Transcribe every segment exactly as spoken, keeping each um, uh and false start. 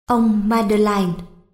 Ông Madeleine.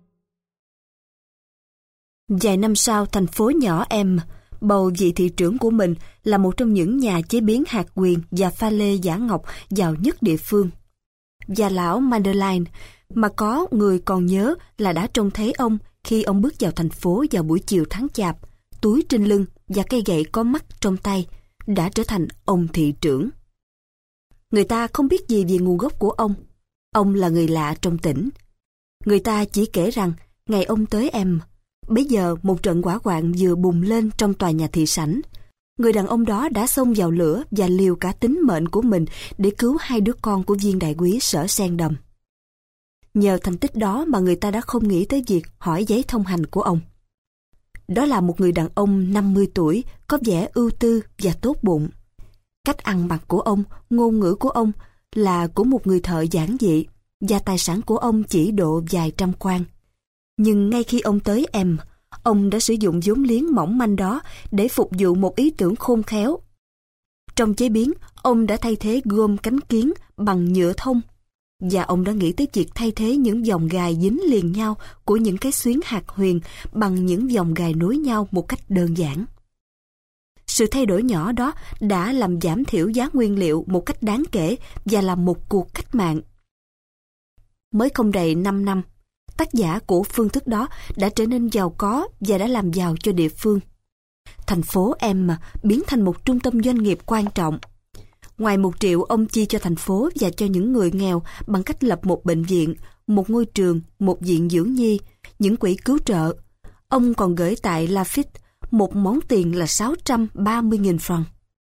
Vài năm sau, thành phố nhỏ em bầu vị thị trưởng của mình là một trong những nhà chế biến hạt quyền và pha lê giả ngọc giàu nhất địa phương. Và lão Madeleine, mà có người còn nhớ là đã trông thấy ông khi ông bước vào thành phố vào buổi chiều tháng chạp, túi trên lưng và cây gậy có mắt trong tay, đã trở thành ông thị trưởng. Người ta không biết gì về nguồn gốc của ông. Ông là người lạ trong tỉnh. Người ta chỉ kể rằng ngày ông tới em, bấy giờ một trận hỏa hoạn vừa bùng lên trong tòa nhà thị sảnh. Người đàn ông đó đã xông vào lửa và liều cả tính mệnh của mình để cứu hai đứa con của viên đại úy Sở Sen Đầm. Nhờ thành tích đó mà người ta đã không nghĩ tới việc hỏi giấy thông hành của ông. Đó là một người đàn ông năm mươi tuổi, có vẻ ưu tư và tốt bụng. Cách ăn mặc của ông, ngôn ngữ của ông là của một người thợ giản dị, và tài sản của ông chỉ độ vài trăm quan. Nhưng ngay khi ông tới em, ông đã sử dụng vốn liếng mỏng manh đó để phục vụ một ý tưởng khôn khéo. Trong chế biến, ông đã thay thế gôm cánh kiến bằng nhựa thông, và ông đã nghĩ tới việc thay thế những vòng gài dính liền nhau của những cái xuyến hạt huyền bằng những vòng gài nối nhau một cách đơn giản. Sự thay đổi nhỏ đó đã làm giảm thiểu giá nguyên liệu một cách đáng kể và là một cuộc cách mạng. Mới không đầy năm năm, tác giả của phương thức đó đã trở nên giàu có và đã làm giàu cho địa phương. Thành phố em biến thành một trung tâm doanh nghiệp quan trọng. Ngoài một triệu ông chi cho thành phố và cho những người nghèo bằng cách lập một bệnh viện, một ngôi trường, một viện dưỡng nhi, những quỹ cứu trợ, ông còn gửi tại Lafitte một món tiền là sáu trăm ba mươi nghìn franc.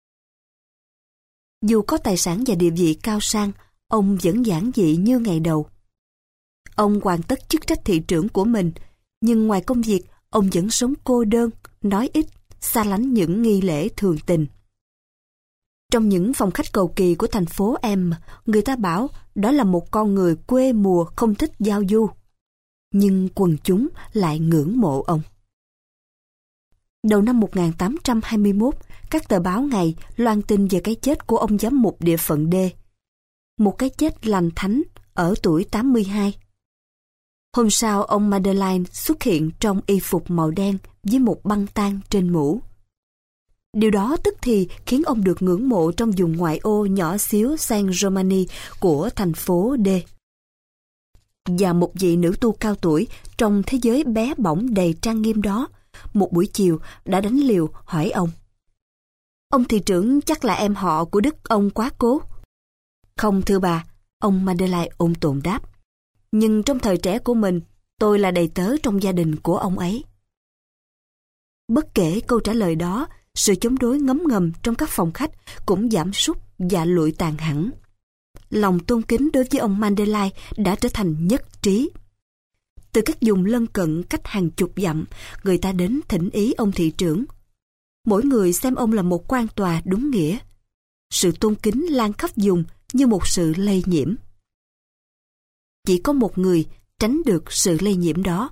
Dù có tài sản và địa vị cao sang, ông vẫn giản dị như ngày đầu. Ông hoàn tất chức trách thị trưởng của mình, nhưng ngoài công việc, ông vẫn sống cô đơn, nói ít, xa lánh những nghi lễ thường tình. Trong những phòng khách cầu kỳ của thành phố em, người ta bảo đó là một con người quê mùa không thích giao du. Nhưng quần chúng lại ngưỡng mộ ông. Đầu năm một nghìn tám trăm hai mươi mốt, các tờ báo ngày loan tin về cái chết của ông giám mục địa phận D. Một cái chết lành thánh ở tuổi tám mươi hai. Hôm sau, ông Madeleine xuất hiện trong y phục màu đen với một băng tang trên mũ. Điều đó tức thì khiến ông được ngưỡng mộ trong vùng ngoại ô nhỏ xíu Saint-Germain của thành phố D. Và một vị nữ tu cao tuổi trong thế giới bé bỏng đầy trang nghiêm đó, một buổi chiều đã đánh liều hỏi ông: "Ông thị trưởng chắc là em họ của đức ông quá cố?" "Không thưa bà," ông Madeleine ôn tồn đáp. "Nhưng trong thời trẻ của mình, tôi là đầy tớ trong gia đình của ông ấy." Bất kể câu trả lời đó, sự chống đối ngấm ngầm trong các phòng khách cũng giảm sút và lụi tàn hẳn. Lòng tôn kính đối với ông Madeleine đã trở thành nhất trí. Từ các vùng lân cận cách hàng chục dặm, người ta đến thỉnh ý ông thị trưởng. Mỗi người xem ông là một quan tòa đúng nghĩa. Sự tôn kính lan khắp vùng như một sự lây nhiễm. Chỉ có một người tránh được sự lây nhiễm đó.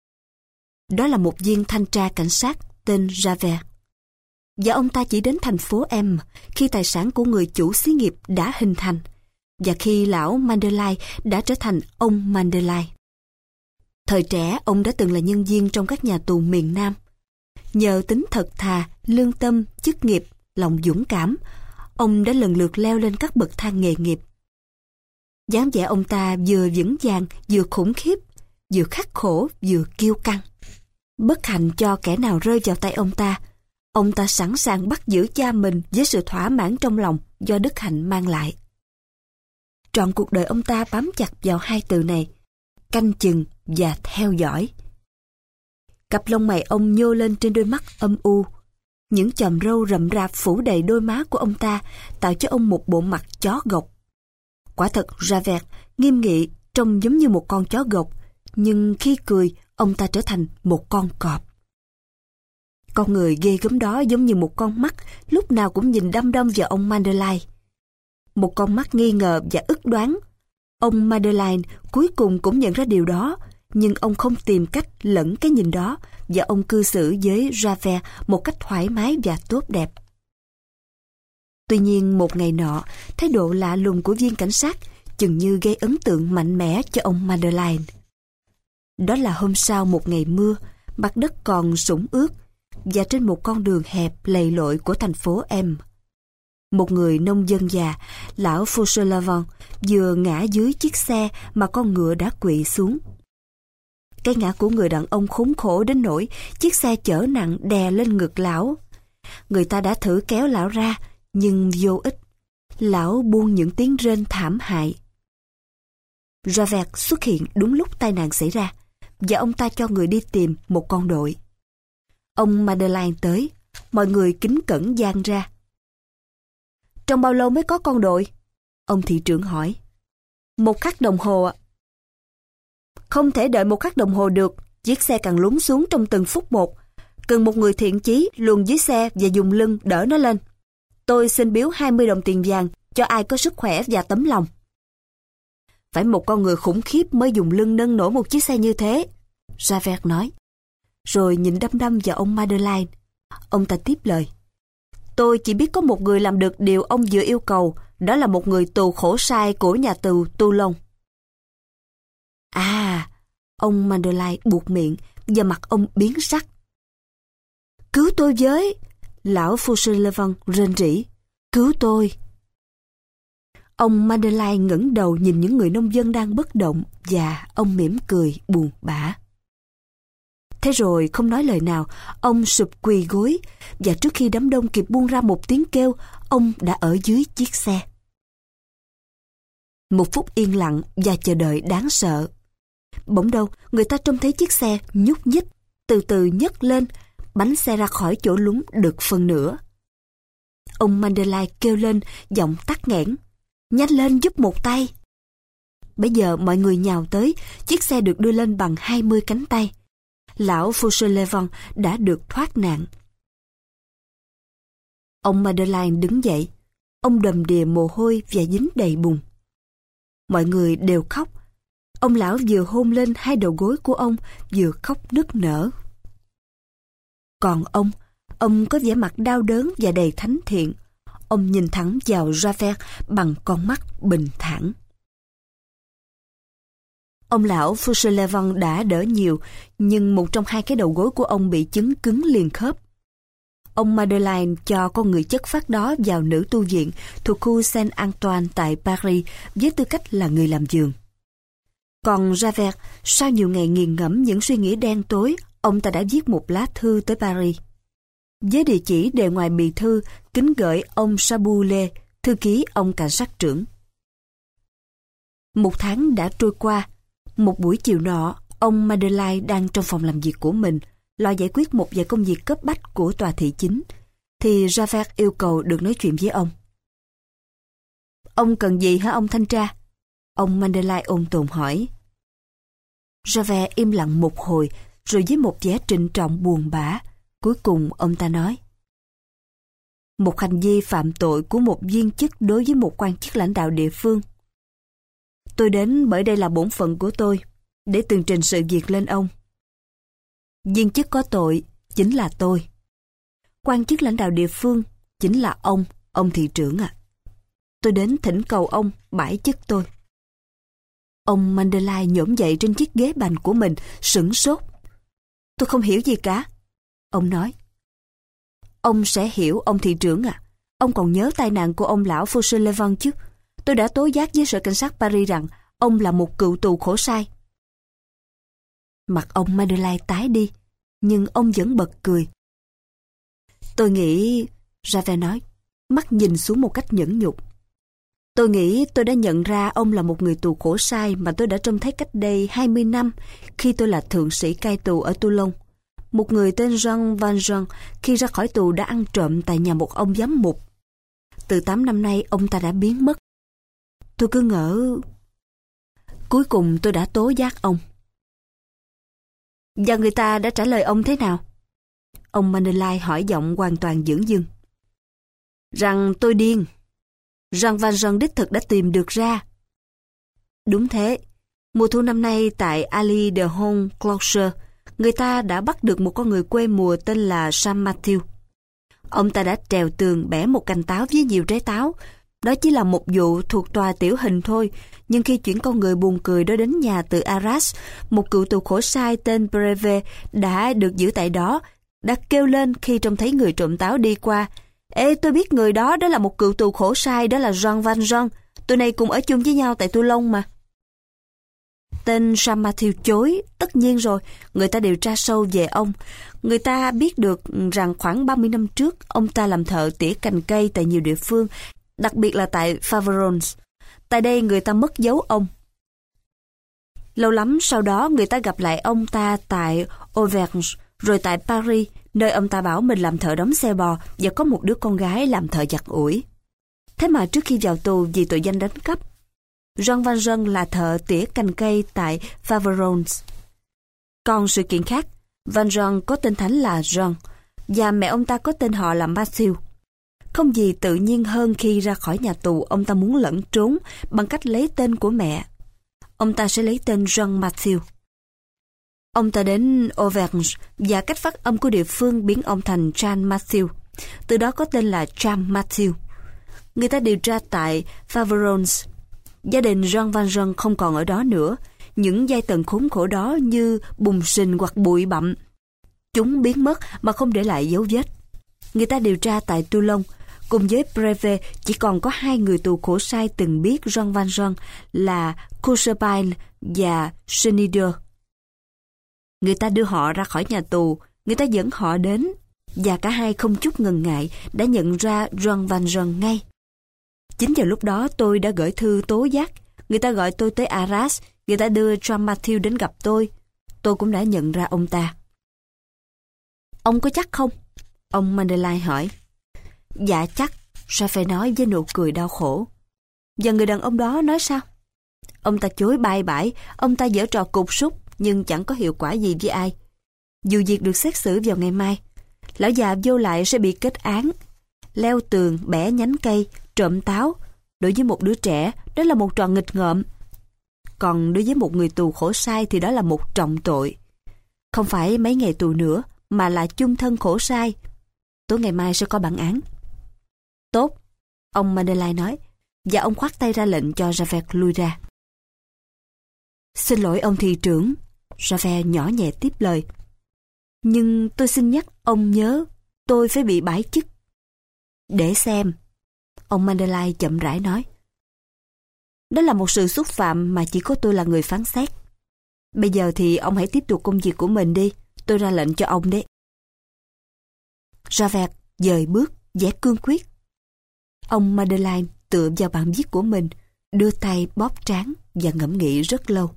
Đó là một viên thanh tra cảnh sát tên Javert. Và ông ta chỉ đến thành phố em khi tài sản của người chủ xí nghiệp đã hình thành, và khi lão Madeleine đã trở thành ông Madeleine. Thời trẻ, ông đã từng là nhân viên trong các nhà tù miền Nam. Nhờ tính thật thà, lương tâm, chức nghiệp, lòng dũng cảm, ông đã lần lượt leo lên các bậc thang nghề nghiệp. Dáng vẻ ông ta vừa vững vàng, vừa khủng khiếp, vừa khắc khổ, vừa kiêu căng. Bất hạnh cho kẻ nào rơi vào tay ông ta, ông ta sẵn sàng bắt giữ cha mình với sự thỏa mãn trong lòng do đức hạnh mang lại. Trọn cuộc đời ông ta bám chặt vào hai từ này: canh chừng và theo dõi. Cặp lông mày ông nhô lên trên đôi mắt âm u. Những chòm râu rậm rạp phủ đầy đôi má của ông ta, tạo cho ông một bộ mặt chó gộc. Quả thật, Javert nghiêm nghị, trông giống như một con chó gộc, nhưng khi cười, ông ta trở thành một con cọp. Con người ghê gớm đó giống như một con mắt, lúc nào cũng nhìn đăm đăm vào ông Madeleine. Một con mắt nghi ngờ và ức đoán. Ông Madeleine cuối cùng cũng nhận ra điều đó, nhưng ông không tìm cách lẫn cái nhìn đó, và ông cư xử với Javert một cách thoải mái và tốt đẹp. Tuy nhiên một ngày nọ, thái độ lạ lùng của viên cảnh sát chừng như gây ấn tượng mạnh mẽ cho ông Madeleine. Đó là hôm sau một ngày mưa, mặt đất còn sũng ướt, và trên một con đường hẹp lầy lội của thành phố M, một người nông dân già, lão Fauchelevent, vừa ngã dưới chiếc xe mà con ngựa đã quỵ xuống. Cái ngã của người đàn ông khốn khổ đến nỗi chiếc xe chở nặng đè lên ngực lão. Người ta đã thử kéo lão ra, nhưng vô ích. Lão buông những tiếng rên thảm hại. Javert xuất hiện đúng lúc tai nạn xảy ra, và ông ta cho người đi tìm một con đội. Ông Madeleine tới, mọi người kính cẩn dang ra. Trong bao lâu mới có con đội? Ông thị trưởng hỏi. Một khắc đồng hồ ạ. Không thể đợi một khắc đồng hồ được, chiếc xe càng lún xuống trong từng phút một. Cần một người thiện chí luồn dưới xe và dùng lưng đỡ nó lên. Tôi xin biếu hai mươi đồng tiền vàng cho ai có sức khỏe và tấm lòng. Phải một con người khủng khiếp mới dùng lưng nâng nổi một chiếc xe như thế, Javert nói. Rồi nhìn đăm đăm vào ông Madeleine. Ông ta tiếp lời. Tôi chỉ biết có một người làm được điều ông vừa yêu cầu, đó là một người tù khổ sai của nhà tù Toulon. À, ông Madeleine buột miệng và mặt ông biến sắc. Cứu tôi với! Lão Fauchelevent rên rỉ. Cứu tôi! Ông Madeleine ngẩng đầu nhìn những người nông dân đang bất động và ông mỉm cười buồn bã. Thế rồi không nói lời nào, ông sụp quỳ gối và trước khi đám đông kịp buông ra một tiếng kêu, ông đã ở dưới chiếc xe. Một phút yên lặng và chờ đợi đáng sợ. Bỗng đâu, người ta trông thấy chiếc xe nhúc nhích, từ từ nhấc lên, bánh xe ra khỏi chỗ lún được phần nửa. Ông Madeleine kêu lên, giọng tắc nghẽn. Nhanh lên giúp một tay. Bây giờ mọi người nhào tới, chiếc xe được đưa lên bằng hai mươi cánh tay. Lão Fauchelevent đã được thoát nạn. Ông Madeleine đứng dậy. Ông đầm đìa mồ hôi và dính đầy bùn. Mọi người đều khóc. Ông lão vừa hôn lên hai đầu gối của ông, vừa khóc nức nở. Còn ông, ông có vẻ mặt đau đớn và đầy thánh thiện. Ông nhìn thẳng vào Javert bằng con mắt bình thản. Ông lão Fauchelevent đã đỡ nhiều, nhưng một trong hai cái đầu gối của ông bị chứng cứng liền khớp. Ông Madeleine cho con người chất phác đó vào nữ tu viện thuộc khu Saint-Antoine tại Paris với tư cách là người làm giường. Còn Javert, sau nhiều ngày nghiền ngẫm những suy nghĩ đen tối, ông ta đã viết một lá thư tới Paris. Với địa chỉ đề ngoài bì thư, kính gửi ông Saboulé, thư ký ông cảnh sát trưởng. Một tháng đã trôi qua. Một buổi chiều nọ, ông Madeleine đang trong phòng làm việc của mình, lo giải quyết một vài công việc cấp bách của tòa thị chính, thì Javert yêu cầu được nói chuyện với ông. Ông cần gì hả ông thanh tra? Ông Madeleine ôn tồn hỏi. Javert im lặng một hồi, rồi với một vẻ trịnh trọng buồn bã, cuối cùng ông ta nói. Một hành vi phạm tội của một viên chức đối với một quan chức lãnh đạo địa phương. Tôi đến bởi đây là bổn phận của tôi, để tường trình sự việc lên ông. Viên chức có tội chính là tôi. Quan chức lãnh đạo địa phương chính là ông, ông thị trưởng ạ. À. Tôi đến thỉnh cầu ông bãi chức tôi. Ông Madeleine nhổm dậy trên chiếc ghế bành của mình, sửng sốt. Tôi không hiểu gì cả. Ông nói. Ông sẽ hiểu, ông thị trưởng ạ. À. Ông còn nhớ tai nạn của ông lão Fauchelevent chứ? Tôi đã tố giác với sở cảnh sát Paris rằng ông là một cựu tù khổ sai. Mặt ông Madeleine tái đi, nhưng ông vẫn bật cười. Tôi nghĩ, Javert nói, mắt nhìn xuống một cách nhẫn nhục. Tôi nghĩ tôi đã nhận ra ông là một người tù khổ sai mà tôi đã trông thấy cách đây hai mươi năm khi tôi là thượng sĩ cai tù ở Toulon. Một người tên Jean Valjean khi ra khỏi tù đã ăn trộm tại nhà một ông giám mục. Từ tám năm nay ông ta đã biến mất. Tôi cứ ngỡ... Cuối cùng tôi đã tố giác ông. Và người ta đã trả lời ông thế nào? Ông Madeleine hỏi giọng hoàn toàn dửng dưng. Rằng tôi điên. Jean Valjean đích thực đã tìm được ra. Đúng thế. Mùa thu năm nay tại Allée de Honte Clocher, người ta đã bắt được một con người quê mùa tên là Sam Matthew. Ông ta đã trèo tường bẻ một cành táo với nhiều trái táo, Đó chỉ là một vụ thuộc tòa tiểu hình thôi, nhưng khi chuyển con người buồn cười đó đến nhà từ Arras, một cựu tù khổ sai tên Breve đã được giữ tại đó, đã kêu lên khi trông thấy người trộm táo đi qua. Ê, tôi biết người đó, đó là một cựu tù khổ sai, đó là Jean Valjean. Tụi này cùng ở chung với nhau tại Toulon mà. Tên Jean Mathieu chối, tất nhiên rồi, người ta điều tra sâu về ông. Người ta biết được rằng khoảng ba mươi năm trước, ông ta làm thợ tỉa cành cây tại nhiều địa phương, đặc biệt là tại Faverolles. Tại đây người ta mất dấu ông. Lâu lắm sau đó người ta gặp lại ông ta tại Auvergne, rồi tại Paris, nơi ông ta bảo mình làm thợ đóng xe bò và có một đứa con gái làm thợ giặt ủi. Thế mà trước khi vào tù vì tội danh đánh cắp, Jean Valjean là thợ tỉa cành cây tại Faverolles. Còn sự kiện khác, Valjean có tên thánh là Jean, và mẹ ông ta có tên họ là Mathieu. Không gì tự nhiên hơn khi ra khỏi nhà tù ông ta muốn lẩn trốn bằng cách lấy tên của mẹ. Ông ta sẽ lấy tên Jean Mathieu. Ông ta đến Auvergne và cách phát âm của địa phương biến ông thành Jean Mathieu. Từ đó có tên là Jean Mathieu. Người ta điều tra tại Faverolles. Gia đình Jean Valjean không còn ở đó nữa. Những giai tầng khốn khổ đó như bùn sình hoặc bụi bặm. Chúng biến mất mà không để lại dấu vết. Người ta điều tra tại Toulon. Cùng với Breve chỉ còn có hai người tù khổ sai từng biết Jean Valjean là Courchepine và Schneider. Người ta đưa họ ra khỏi nhà tù, người ta dẫn họ đến, và cả hai không chút ngần ngại đã nhận ra Jean Valjean ngay. Chính vào lúc đó tôi đã gửi thư tố giác. Người ta gọi tôi tới Arras, người ta đưa Jean Mathieu đến gặp tôi. Tôi cũng đã nhận ra ông ta. Ông có chắc không? Ông Madeleine hỏi. Dạ chắc, Raphael nói với nụ cười đau khổ. Và người đàn ông đó nói sao? Ông ta chối bai bãi, ông ta giở trò cục súc, nhưng chẳng có hiệu quả gì với ai. Dù việc được xét xử vào ngày mai, lão già vô lại sẽ bị kết án. Leo tường, bẻ nhánh cây, trộm táo. Đối với một đứa trẻ, đó là một trò nghịch ngợm. Còn đối với một người tù khổ sai thì đó là một trọng tội. Không phải mấy ngày tù nữa, mà là chung thân khổ sai. Tối ngày mai sẽ có bản án. Tốt, ông Madeleine nói, và ông khoát tay ra lệnh cho Javert lui ra. Xin lỗi ông thị trưởng, Javert nhỏ nhẹ tiếp lời. Nhưng tôi xin nhắc ông nhớ, tôi phải bị bãi chức. Để xem, ông Madeleine chậm rãi nói. Đó là một sự xúc phạm mà chỉ có tôi là người phán xét. Bây giờ thì ông hãy tiếp tục công việc của mình đi, tôi ra lệnh cho ông đấy. Javert dời bước, vẻ cương quyết. Ông Madeleine tựa vào bản viết của mình, đưa tay bóp trán và ngẫm nghĩ rất lâu.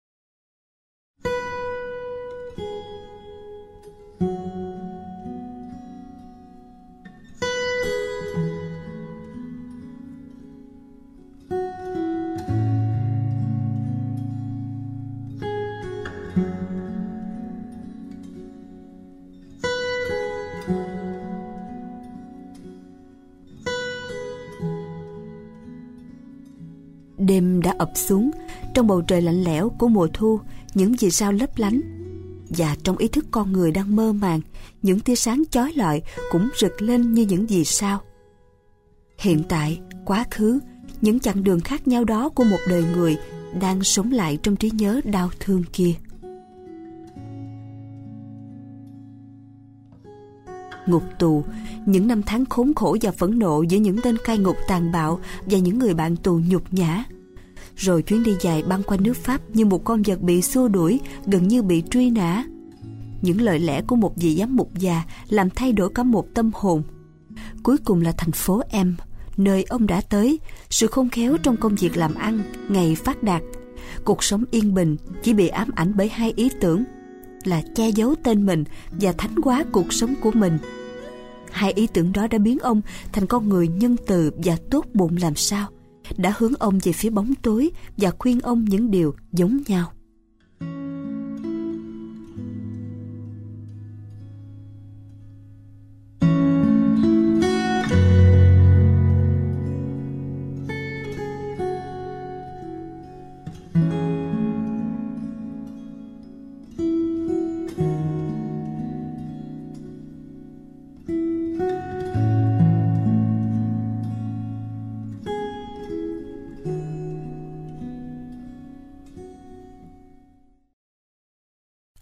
Đêm đã ập xuống, trong bầu trời lạnh lẽo của mùa thu, những vì sao lấp lánh. Và trong ý thức con người đang mơ màng, những tia sáng chói lọi cũng rực lên như những vì sao. Hiện tại, quá khứ, những chặng đường khác nhau đó của một đời người đang sống lại trong trí nhớ đau thương kia. Ngục tù, những năm tháng khốn khổ và phẫn nộ giữa những tên cai ngục tàn bạo và những người bạn tù nhục nhã. Rồi chuyến đi dài băng qua nước Pháp như một con vật bị xua đuổi, gần như bị truy nã. Những lời lẽ của một vị giám mục già làm thay đổi cả một tâm hồn. Cuối cùng là thành phố M, nơi ông đã tới, sự khôn khéo trong công việc làm ăn, ngày phát đạt. Cuộc sống yên bình chỉ bị ám ảnh bởi hai ý tưởng là che giấu tên mình và thánh hóa cuộc sống của mình. Hai ý tưởng đó đã biến ông thành con người nhân từ và tốt bụng làm sao, đã hướng ông về phía bóng tối và khuyên ông những điều giống nhau.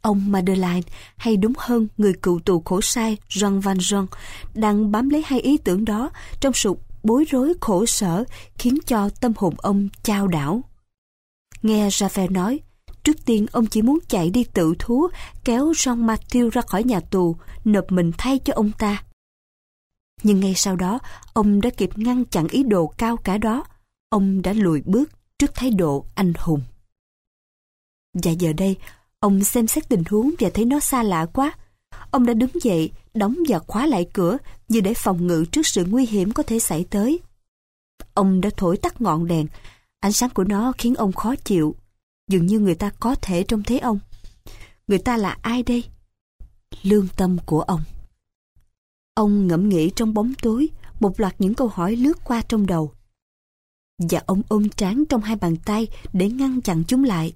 Ông Madeleine, hay đúng hơn người cựu tù khổ sai Jean Valjean, đang bám lấy hai ý tưởng đó trong sự bối rối khổ sở, khiến cho tâm hồn ông chao đảo. Nghe Javert nói, trước tiên ông chỉ muốn chạy đi tự thú, kéo Jean Mathieu ra khỏi nhà tù, nộp mình thay cho ông ta. Nhưng ngay sau đó, ông đã kịp ngăn chặn ý đồ cao cả đó. Ông đã lùi bước trước thái độ anh hùng. Và giờ đây, ông xem xét tình huống và thấy nó xa lạ quá. Ông đã đứng dậy, đóng và khóa lại cửa như để phòng ngự trước sự nguy hiểm có thể xảy tới. Ông đã thổi tắt ngọn đèn. Ánh sáng của nó khiến ông khó chịu. Dường như người ta có thể trông thấy ông. Người ta là ai đây? Lương tâm của ông. Ông ngẫm nghĩ trong bóng tối, một loạt những câu hỏi lướt qua trong đầu. Và ông ôm trán trong hai bàn tay để ngăn chặn chúng lại.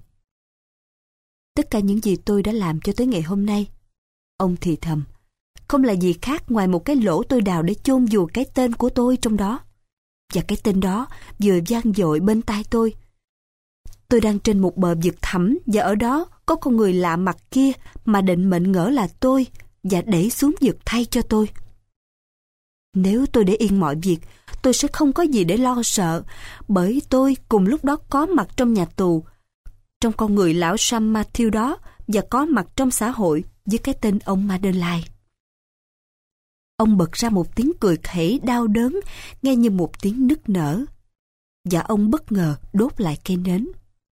Tất cả những gì tôi đã làm cho tới ngày hôm nay, ông thì thầm, không là gì khác ngoài một cái lỗ tôi đào để chôn vùi cái tên của tôi trong đó. Và cái tên đó vừa vang dội bên tai tôi. Tôi đang trên một bờ vực thẳm, và ở đó có con người lạ mặt kia mà định mệnh ngỡ là tôi và đẩy xuống vực thay cho tôi. Nếu tôi để yên mọi việc, tôi sẽ không có gì để lo sợ, bởi tôi cùng lúc đó có mặt trong nhà tù, trong con người lão Jean Mathieu đó, và có mặt trong xã hội với cái tên ông Madeleine. Ông bật ra một tiếng cười khẩy đau đớn, nghe như một tiếng nức nở. Và ông bất ngờ đốt lại cây nến.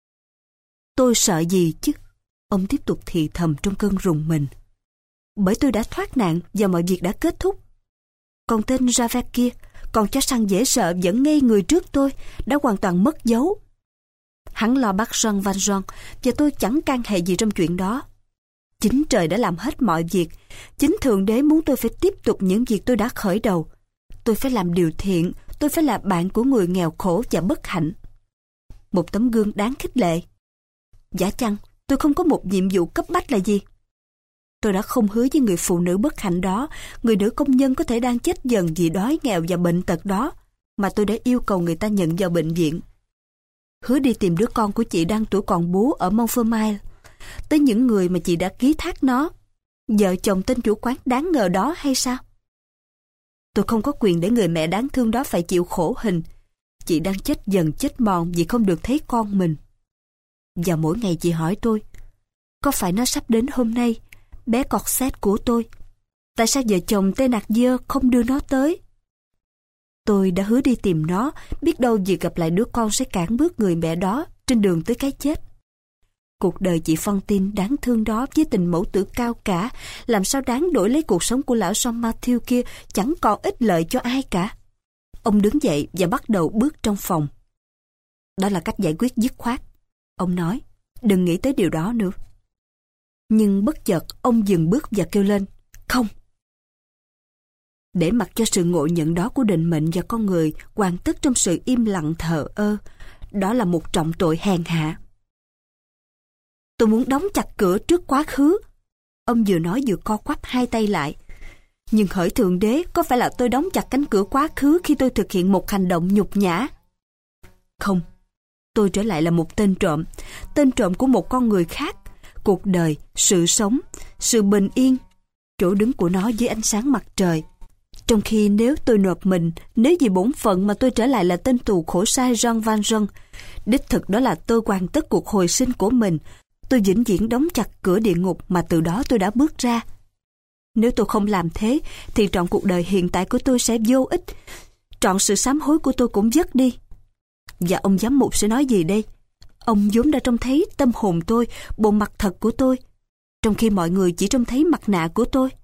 Tôi sợ gì chứ? Ông tiếp tục thì thầm trong cơn rùng mình. Bởi tôi đã thoát nạn và mọi việc đã kết thúc. Còn tên Javert kia, còn chó săn dễ sợ vẫn ngây người trước tôi, đã hoàn toàn mất dấu. Hắn lo bắt Jean Valjean và tôi chẳng can hệ gì trong chuyện đó. Chính trời đã làm hết mọi việc. Chính Thượng Đế muốn tôi phải tiếp tục những việc tôi đã khởi đầu. Tôi phải làm điều thiện, tôi phải là bạn của người nghèo khổ và bất hạnh. Một tấm gương đáng khích lệ. Giả chăng tôi không có một nhiệm vụ cấp bách là gì? Tôi đã không hứa với người phụ nữ bất hạnh đó, người nữ công nhân có thể đang chết dần vì đói nghèo và bệnh tật đó, mà tôi đã yêu cầu người ta nhận vào bệnh viện. Hứa đi tìm đứa con của chị đang tuổi còn bú ở Montfermeil, tới những người mà chị đã ký thác nó. Vợ chồng tên chủ quán đáng ngờ đó hay sao? Tôi không có quyền để người mẹ đáng thương đó phải chịu khổ hình. Chị đang chết dần chết mòn vì không được thấy con mình. Và mỗi ngày chị hỏi tôi, có phải nó sắp đến hôm nay, bé Corset của tôi? Tại sao vợ chồng Thénardier không đưa nó tới? Tôi đã hứa đi tìm nó, biết đâu việc gặp lại đứa con sẽ cản bước người mẹ đó trên đường tới cái chết. Cuộc đời chị Fantine đáng thương đó với tình mẫu tử cao cả, làm sao đáng đổi lấy cuộc sống của lão Jean Mathieu kia, chẳng còn ích lợi cho ai cả. Ông đứng dậy và bắt đầu bước trong phòng. Đó là cách giải quyết dứt khoát. Ông nói, đừng nghĩ tới điều đó nữa. Nhưng bất chợt ông dừng bước và kêu lên, không. Để mặc cho sự ngộ nhận đó của định mệnh và con người hoàn tất trong sự im lặng thờ ơ, đó là một trọng tội hèn hạ. Tôi muốn đóng chặt cửa trước quá khứ. Ông vừa nói vừa co quắp hai tay lại. Nhưng hỡi Thượng Đế, có phải là tôi đóng chặt cánh cửa quá khứ khi tôi thực hiện một hành động nhục nhã? Không, tôi trở lại là một tên trộm, tên trộm của một con người khác. Cuộc đời, sự sống, sự bình yên, chỗ đứng của nó dưới ánh sáng mặt trời. Trong khi nếu tôi nộp mình, nếu vì bổn phận mà tôi trở lại là tên tù khổ sai Jean Valjean, đích thực đó là tôi hoàn tất cuộc hồi sinh của mình. Tôi vĩnh viễn đóng chặt cửa địa ngục mà từ đó tôi đã bước ra. Nếu tôi không làm thế, thì trọn cuộc đời hiện tại của tôi sẽ vô ích. Trọn sự sám hối của tôi cũng dứt đi. Và ông giám mục sẽ nói gì đây? Ông vốn đã trông thấy tâm hồn tôi, bộ mặt thật của tôi, trong khi mọi người chỉ trông thấy mặt nạ của tôi.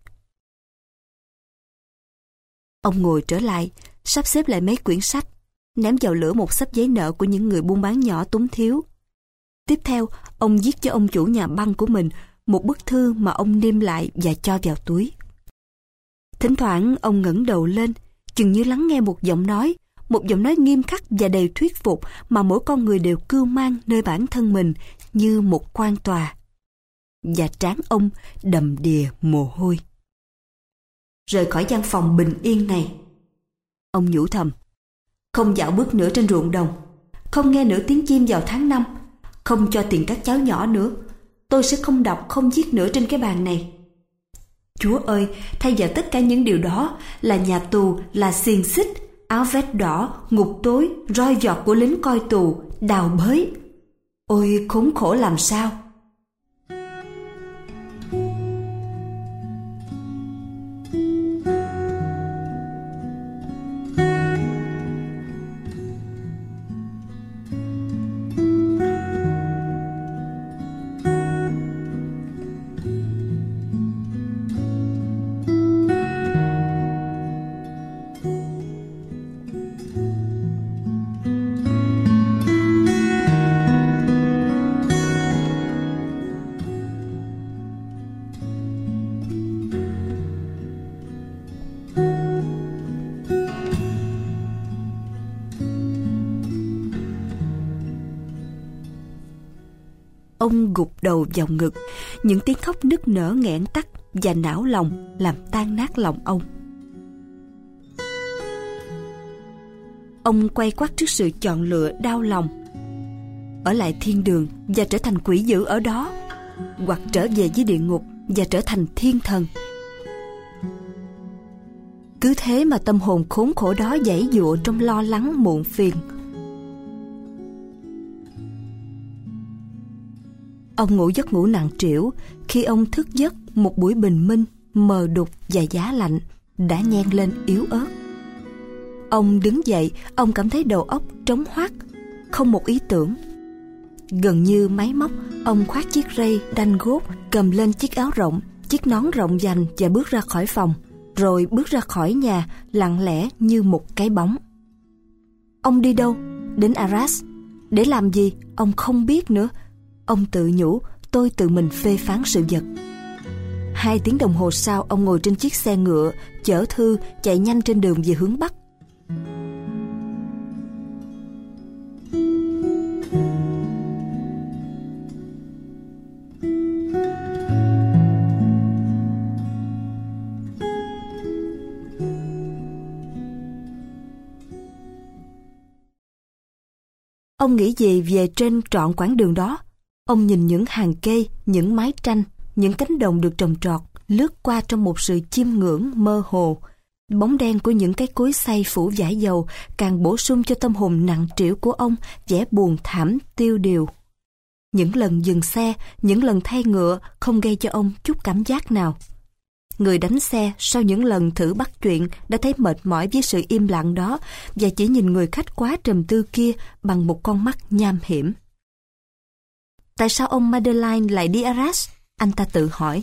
Ông ngồi trở lại, sắp xếp lại mấy quyển sách, ném vào lửa một xấp giấy nợ của những người buôn bán nhỏ túng thiếu. Tiếp theo, ông viết cho ông chủ nhà băng của mình một bức thư mà ông niêm lại và cho vào túi. Thỉnh thoảng ông ngẩng đầu lên, chừng như lắng nghe một giọng nói, một giọng nói nghiêm khắc và đầy thuyết phục mà mỗi con người đều cưu mang nơi bản thân mình như một quan tòa. Và trán ông đầm đìa mồ hôi. Rời khỏi gian phòng bình yên này, ông nhủ thầm, không dạo bước nữa trên ruộng đồng, không nghe nửa tiếng chim vào tháng năm, không cho tiền các cháu nhỏ nữa, tôi sẽ không đọc, không viết nữa trên cái bàn này. Chúa ơi, thay vào tất cả những điều đó là nhà tù, là xiềng xích, áo vest đỏ, ngục tối, roi giọt của lính coi tù, đào bới. Ôi khốn khổ làm sao! Ông gục đầu vào ngực, những tiếng khóc nức nở nghẹn tắt và não lòng làm tan nát lòng ông. Ông quay quắt trước sự chọn lựa đau lòng: ở lại thiên đường và trở thành quỷ dữ ở đó, hoặc trở về với địa ngục và trở thành thiên thần. Cứ thế mà tâm hồn khốn khổ đó giãy giụa trong lo lắng muộn phiền. Ông ngủ giấc ngủ nặng trĩu khi ông thức giấc một buổi bình minh mờ đục và giá lạnh đã nhen lên yếu ớt. Ông đứng dậy, ông cảm thấy đầu óc trống hoác, không một ý tưởng. Gần như máy móc, ông khoác chiếc ray đanh gốt, cầm lên chiếc áo rộng, chiếc nón rộng vành và bước ra khỏi phòng, rồi bước ra khỏi nhà lặng lẽ như một cái bóng. Ông đi đâu? Đến Arras. Để làm gì? Ông không biết nữa. Ông tự nhủ, tôi tự mình phê phán sự vật. Hai tiếng đồng hồ sau, ông ngồi trên chiếc xe ngựa chở thư chạy nhanh trên đường về hướng Bắc. Ông nghĩ gì về trên trọn quãng đường đó? Ông nhìn những hàng cây, những mái tranh, những cánh đồng được trồng trọt lướt qua trong một sự chiêm ngưỡng mơ hồ. Bóng đen của những cái cối xay phủ vải dầu càng bổ sung cho tâm hồn nặng trĩu của ông vẻ buồn thảm tiêu điều. Những lần dừng xe, những lần thay ngựa không gây cho ông chút cảm giác nào. Người đánh xe sau những lần thử bắt chuyện đã thấy mệt mỏi với sự im lặng đó và chỉ nhìn người khách quá trầm tư kia bằng một con mắt nham hiểm. Tại sao ông Madeleine lại đi Arras? Anh ta tự hỏi.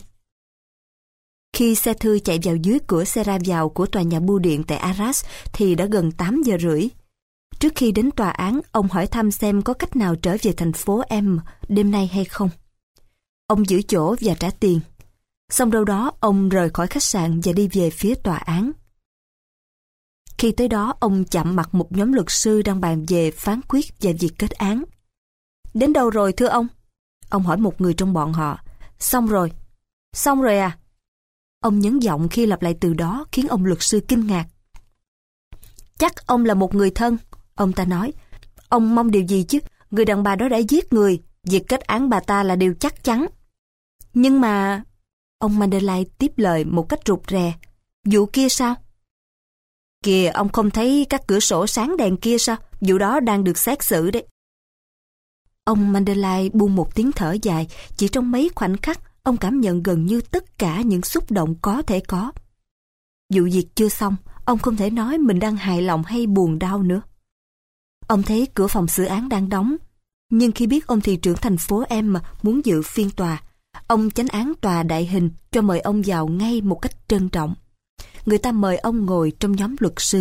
Khi xe thư chạy vào dưới cửa xe ra vào của tòa nhà bưu điện tại Arras thì đã gần tám giờ rưỡi. Trước khi đến tòa án, ông hỏi thăm xem có cách nào trở về thành phố M đêm nay hay không. Ông giữ chỗ và trả tiền. Xong đâu đó, ông rời khỏi khách sạn và đi về phía tòa án. Khi tới đó, ông chạm mặt một nhóm luật sư đang bàn về phán quyết và việc kết án. Đến đâu rồi thưa ông? Ông hỏi một người trong bọn họ. Xong rồi. Xong rồi à? Ông nhấn giọng khi lặp lại từ đó khiến ông luật sư kinh ngạc. Chắc ông là một người thân, ông ta nói. Ông mong điều gì chứ? Người đàn bà đó đã giết người. Việc kết án bà ta là điều chắc chắn. Nhưng mà... Ông Madeleine tiếp lời một cách rụt rè. Vụ kia sao? Kìa, ông không thấy các cửa sổ sáng đèn kia sao? Vụ đó đang được xét xử đấy. Ông Madeleine buông một tiếng thở dài. Chỉ trong mấy khoảnh khắc, ông cảm nhận gần như tất cả những xúc động có thể có. Vụ việc chưa xong, ông không thể nói mình đang hài lòng hay buồn đau nữa. Ông thấy cửa phòng xử án đang đóng. Nhưng khi biết ông thị trưởng thành phố M muốn dự phiên tòa, ông chánh án tòa đại hình cho mời ông vào ngay một cách trân trọng. Người ta mời ông ngồi trong nhóm luật sư.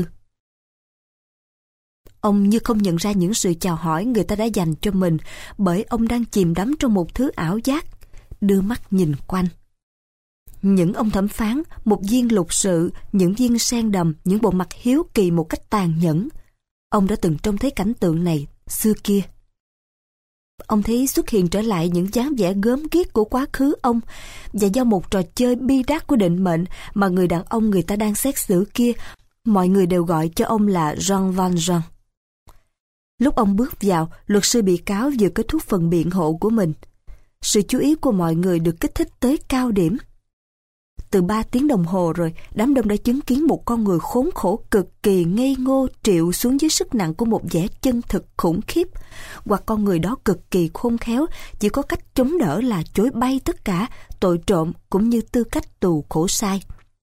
Ông như không nhận ra những sự chào hỏi người ta đã dành cho mình bởi ông đang chìm đắm trong một thứ ảo giác, đưa mắt nhìn quanh. Những ông thẩm phán, một viên lục sự, những viên sen đầm, những bộ mặt hiếu kỳ một cách tàn nhẫn. Ông đã từng trông thấy cảnh tượng này xưa kia. Ông thấy xuất hiện trở lại những dáng vẻ gớm ghiếc của quá khứ ông, và do một trò chơi bi đát của định mệnh mà người đàn ông người ta đang xét xử kia, mọi người đều gọi cho ông là Jean Valjean. Lúc ông bước vào, luật sư bị cáo vừa kết thúc phần biện hộ của mình. Sự chú ý của mọi người được kích thích tới cao điểm. Từ ba tiếng đồng hồ rồi, đám đông đã chứng kiến một con người khốn khổ cực kỳ ngây ngô triệu xuống dưới sức nặng của một vẻ chân thực khủng khiếp, hoặc con người đó cực kỳ khôn khéo, chỉ có cách chống đỡ là chối bay tất cả tội trộm cũng như tư cách tù khổ sai.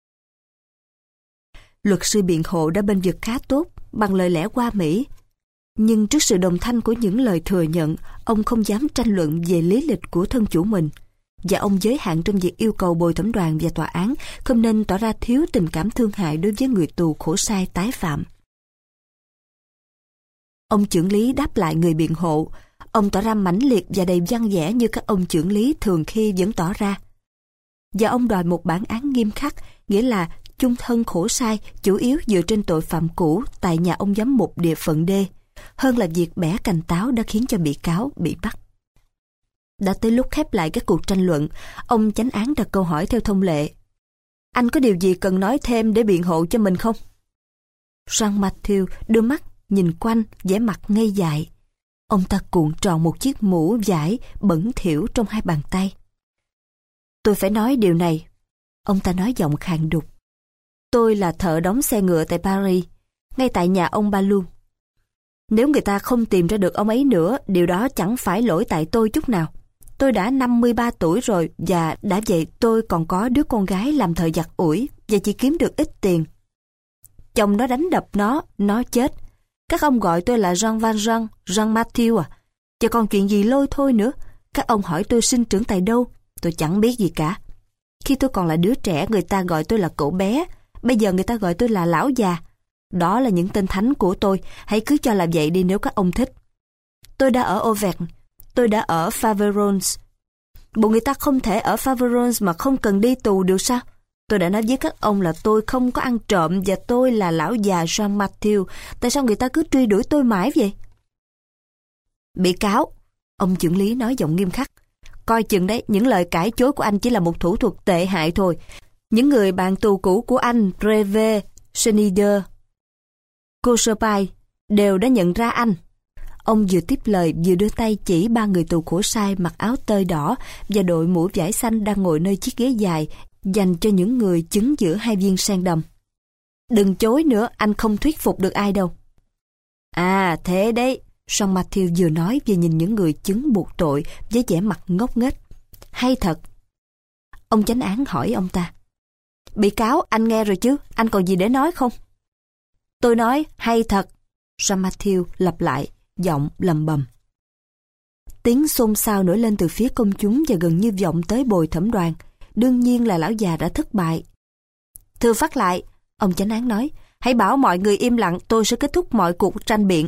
Luật sư biện hộ đã bênh vực khá tốt bằng lời lẽ hoa mỹ, nhưng trước sự đồng thanh của những lời thừa nhận, ông không dám tranh luận về lý lịch của thân chủ mình, và ông giới hạn trong việc yêu cầu bồi thẩm đoàn và tòa án không nên tỏ ra thiếu tình cảm thương hại đối với người tù khổ sai tái phạm. Ông chưởng lý đáp lại người biện hộ. Ông tỏ ra mãnh liệt và đầy văn vẻ như các ông chưởng lý thường khi vẫn tỏ ra. Và ông đòi một bản án nghiêm khắc, nghĩa là chung thân khổ sai chủ yếu dựa trên tội phạm cũ tại nhà ông giám mục địa phận D, hơn là việc bẻ cành táo đã khiến cho bị cáo bị bắt. Đã tới lúc khép lại các cuộc tranh luận, ông chánh án đặt câu hỏi theo thông lệ. Anh có điều gì cần nói thêm để biện hộ cho mình không? Jean Mathieu đưa mắt nhìn quanh, vẻ mặt ngây dại. Ông ta cuộn tròn một chiếc mũ vải bẩn thỉu trong hai bàn tay. Tôi phải nói điều này. Ông ta nói giọng khàn đục. Tôi là thợ đóng xe ngựa tại Paris, ngay tại nhà ông Balou. Nếu người ta không tìm ra được ông ấy nữa, điều đó chẳng phải lỗi tại tôi chút nào. Tôi đã năm mươi ba tuổi rồi, và đã vậy tôi còn có đứa con gái làm thợ giặt ủi và chỉ kiếm được ít tiền. Chồng nó đánh đập nó, nó chết. Các ông gọi tôi là Jean Valjean, Jean Mathieu à? Chứ còn chuyện gì lôi thôi nữa. Các ông hỏi tôi sinh trưởng tại đâu, tôi chẳng biết gì cả. Khi tôi còn là đứa trẻ, người ta gọi tôi là cậu bé. Bây giờ người ta gọi tôi là lão già. Đó là những tên thánh của tôi, hãy cứ cho là vậy đi nếu các ông thích. Tôi đã ở Auvergne, tôi đã ở Faverolles. Bộ người ta không thể ở Faverolles mà không cần đi tù được sao? Tôi đã nói với các ông là tôi không có ăn trộm và tôi là lão già Jean Mathieu. Tại sao người ta cứ truy đuổi tôi mãi vậy? Bị cáo, ông chưởng lý nói giọng nghiêm khắc. Coi chừng đấy, những lời cãi chối của anh chỉ là một thủ thuật tệ hại thôi. Những người bạn tù cũ của anh, Brevet, Schneider, Cochepaille, đều đã nhận ra anh. Ông vừa tiếp lời vừa đưa tay chỉ ba người tù khổ sai mặc áo tơi đỏ và đội mũ vải xanh đang ngồi nơi chiếc ghế dài dành cho những người chứng giữa hai viên sen đầm. Đừng chối nữa, anh không thuyết phục được ai đâu. À thế đấy, Jean Mathieu vừa nói vừa nhìn những người chứng buộc tội với vẻ mặt ngốc nghếch. Hay thật. Ông chánh án hỏi ông ta. Bị cáo, anh nghe rồi chứ, anh còn gì để nói không? Tôi nói hay thật. Jean Mathieu lặp lại, giọng lầm bầm. Tiếng xôn xao nổi lên từ phía công chúng và gần như vọng tới bồi thẩm đoàn. Đương nhiên là lão già đã thất bại. Thưa phát lại, ông chánh án nói, hãy bảo mọi người im lặng, tôi sẽ kết thúc mọi cuộc tranh biện.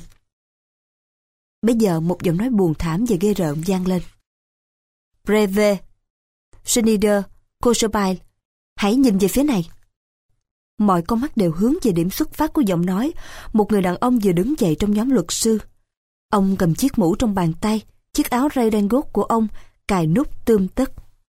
Bây giờ một giọng nói buồn thảm và ghê rợn vang lên. Brevet, Schneider, Cochepaille, hãy nhìn về phía này. Mọi con mắt đều hướng về điểm xuất phát của giọng nói. Một người đàn ông vừa đứng dậy trong nhóm luật sư. Ông cầm chiếc mũ trong bàn tay, chiếc áo redingot của ông cài nút tươm tất.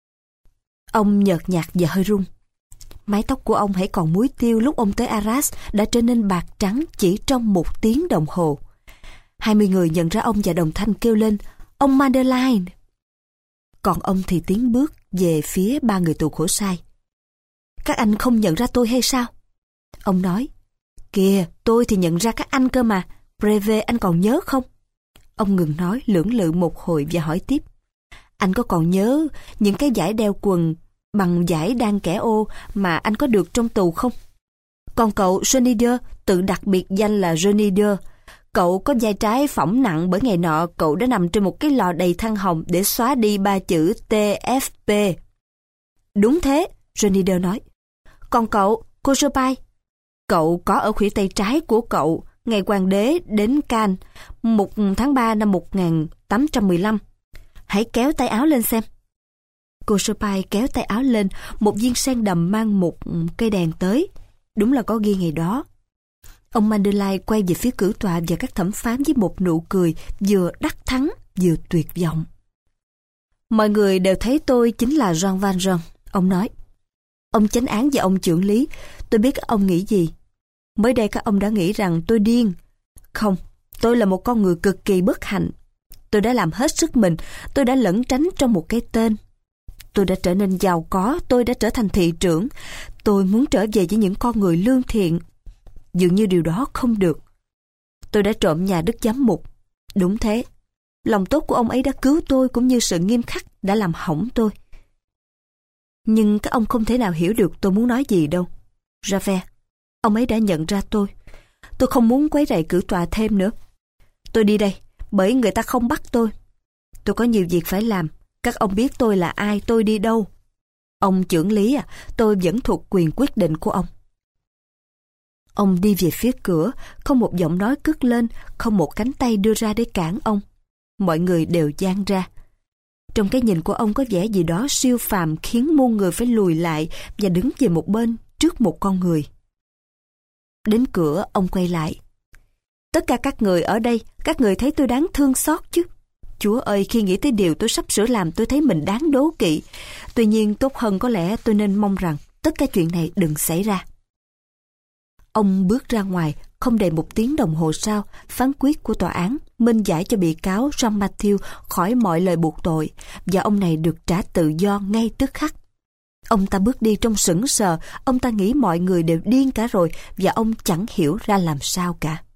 Ông nhợt nhạt và hơi run. Mái tóc của ông hãy còn muối tiêu lúc ông tới Arras đã trở nên bạc trắng chỉ trong một tiếng đồng hồ. Hai mươi người nhận ra ông và đồng thanh kêu lên, ông Madeleine. Còn ông thì tiến bước về phía ba người tù khổ sai. Các anh không nhận ra tôi hay sao? Ông nói, kìa, tôi thì nhận ra các anh cơ mà. Brevet, anh còn nhớ không? Ông ngừng nói, lưỡng lự một hồi và hỏi tiếp. Anh có còn nhớ những cái dải đeo quần bằng dải đan kẻ ô mà anh có được trong tù không? Còn cậu Schneider, tự đặc biệt danh là Schneider, cậu có vai trái phỏng nặng bởi ngày nọ cậu đã nằm trên một cái lò đầy than hồng để xóa đi ba chữ T F P. Đúng thế, Schneider nói. Còn cậu, Cochepaille, cậu có ở khuỷu tay trái của cậu ngày hoàng đế đến Cannes, một tháng ba năm một nghìn tám trăm mười lăm. Hãy kéo tay áo lên xem. Cochepaille kéo tay áo lên, một viên sen đầm mang một cây đèn tới. Đúng là có ghi ngày đó. Ông Madeleine quay về phía cử tọa và các thẩm phán với một nụ cười vừa đắc thắng vừa tuyệt vọng. Mọi người đều thấy tôi chính là Jean Valjean, ông nói. Ông chánh án và ông chưởng lý, tôi biết các ông nghĩ gì. Mới đây các ông đã nghĩ rằng tôi điên. Không, tôi là một con người cực kỳ bất hạnh. Tôi đã làm hết sức mình, tôi đã lẩn tránh trong một cái tên. Tôi đã trở nên giàu có, tôi đã trở thành thị trưởng. Tôi muốn trở về với những con người lương thiện. Dường như điều đó không được. Tôi đã trộm nhà Đức Giám mục. Đúng thế. Lòng tốt của ông ấy đã cứu tôi, cũng như sự nghiêm khắc đã làm hỏng tôi. Nhưng các ông không thể nào hiểu được tôi muốn nói gì đâu. Javert, ông ấy đã nhận ra tôi. Tôi không muốn quấy rầy cử tòa thêm nữa. Tôi đi đây, bởi người ta không bắt tôi. Tôi có nhiều việc phải làm. Các ông biết tôi là ai, tôi đi đâu. Ông trưởng lý à, tôi vẫn thuộc quyền quyết định của ông. Ông đi về phía cửa, không một giọng nói cất lên, không một cánh tay đưa ra để cản ông. Mọi người đều dang ra. Trong cái nhìn của ông có vẻ gì đó siêu phàm, khiến muôn người phải lùi lại và đứng về một bên trước một con người. Đến cửa, ông quay lại. Tất cả các người ở đây, các người thấy tôi đáng thương xót chứ? Chúa ơi, khi nghĩ tới điều tôi sắp sửa làm, tôi thấy mình đáng đố kỵ. Tuy nhiên tốt hơn có lẽ tôi nên mong rằng tất cả chuyện này đừng xảy ra. Ông bước ra ngoài, không đầy một tiếng đồng hồ sau, phán quyết của tòa án minh giải cho bị cáo Jean Mathieu khỏi mọi lời buộc tội, và ông này được trả tự do ngay tức khắc. Ông ta bước đi trong sững sờ, ông ta nghĩ mọi người đều điên cả rồi, và ông chẳng hiểu ra làm sao cả.